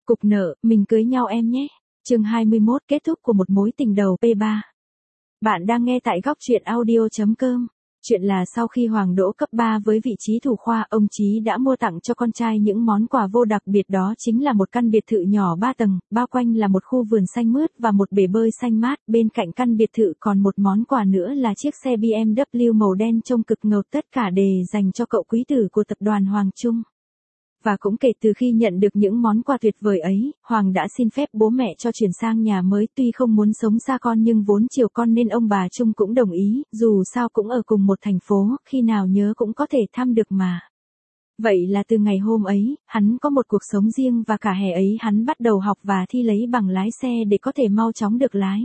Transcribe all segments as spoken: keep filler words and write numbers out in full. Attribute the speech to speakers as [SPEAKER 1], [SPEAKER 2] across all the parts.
[SPEAKER 1] Cục nợ, mình cưới nhau em nhé. Chương hai mươi mốt, kết thúc của một mối tình đầu P ba. Bạn đang nghe tại góc truyện audio chấm com. Chuyện là sau khi Hoàng đỗ cấp ba với vị trí thủ khoa, ông Chí đã mua tặng cho con trai những món quà vô đặc biệt, đó chính là một căn biệt thự nhỏ ba tầng, bao quanh là một khu vườn xanh mướt và một bể bơi xanh mát. Bên cạnh căn biệt thự còn một món quà nữa là chiếc xe B M W màu đen trông cực ngầu, tất cả đều dành cho cậu quý tử của tập đoàn Hoàng Trung. Và cũng kể từ khi nhận được những món quà tuyệt vời ấy, Hoàng đã xin phép bố mẹ cho chuyển sang nhà mới. Tuy không muốn sống xa con nhưng vốn chiều con nên ông bà Trung cũng đồng ý, dù sao cũng ở cùng một thành phố, khi nào nhớ cũng có thể thăm được mà. Vậy là từ ngày hôm ấy, hắn có một cuộc sống riêng và cả hè ấy hắn bắt đầu học và thi lấy bằng lái xe để có thể mau chóng được lái.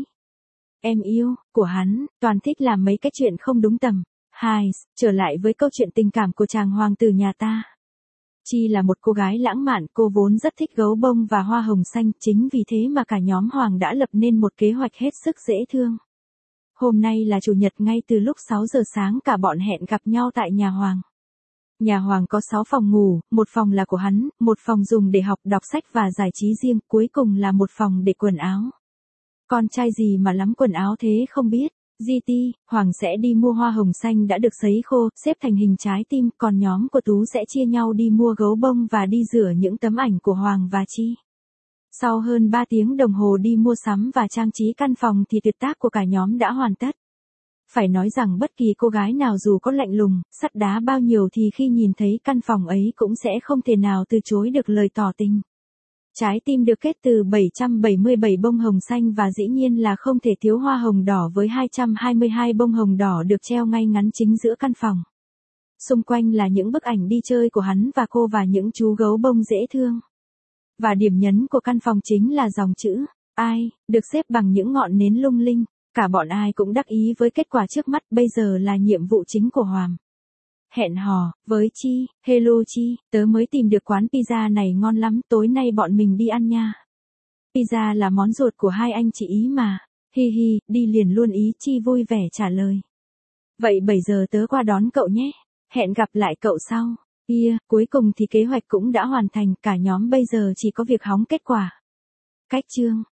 [SPEAKER 1] Em yêu của hắn toàn thích làm mấy cái chuyện không đúng tầm. Hai, trở lại với câu chuyện tình cảm của chàng hoàng tử nhà ta. Chi là một cô gái lãng mạn, cô vốn rất thích gấu bông và hoa hồng xanh, chính vì thế mà cả nhóm Hoàng đã lập nên một kế hoạch hết sức dễ thương. Hôm nay là chủ nhật, ngay từ lúc sáu giờ sáng cả bọn hẹn gặp nhau tại nhà Hoàng. Nhà Hoàng có sáu phòng ngủ, một phòng là của hắn, một phòng dùng để học, đọc sách và giải trí riêng, cuối cùng là một phòng để quần áo. Con trai gì mà lắm quần áo thế không biết. giê tê, Hoàng sẽ đi mua hoa hồng xanh đã được sấy khô, xếp thành hình trái tim, còn nhóm của Tú sẽ chia nhau đi mua gấu bông và đi rửa những tấm ảnh của Hoàng và Chi. Sau hơn ba tiếng đồng hồ đi mua sắm và trang trí căn phòng thì tuyệt tác của cả nhóm đã hoàn tất. Phải nói rằng bất kỳ cô gái nào dù có lạnh lùng, sắt đá bao nhiêu thì khi nhìn thấy căn phòng ấy cũng sẽ không thể nào từ chối được lời tỏ tình. Trái tim được kết từ bảy trăm bảy mươi bảy bông hồng xanh và dĩ nhiên là không thể thiếu hoa hồng đỏ với hai trăm hai mươi hai bông hồng đỏ được treo ngay ngắn chính giữa căn phòng. Xung quanh là những bức ảnh đi chơi của hắn và cô và những chú gấu bông dễ thương. Và điểm nhấn của căn phòng chính là dòng chữ ai, được xếp bằng những ngọn nến lung linh. Cả bọn ai cũng đắc ý với kết quả trước mắt, bây giờ là nhiệm vụ chính của Hoàng. Hẹn hò với Chi. Hello Chi, tớ mới tìm được quán pizza này ngon lắm, tối nay bọn mình đi ăn nha. Pizza là món ruột của hai anh chị ý mà. Hi hi, đi liền luôn ý, Chi vui vẻ trả lời. Vậy bảy giờ tớ qua đón cậu nhé. Hẹn gặp lại cậu sau. Yeah, cuối cùng thì kế hoạch cũng đã hoàn thành, cả nhóm bây giờ chỉ có việc hóng kết quả. Cách chương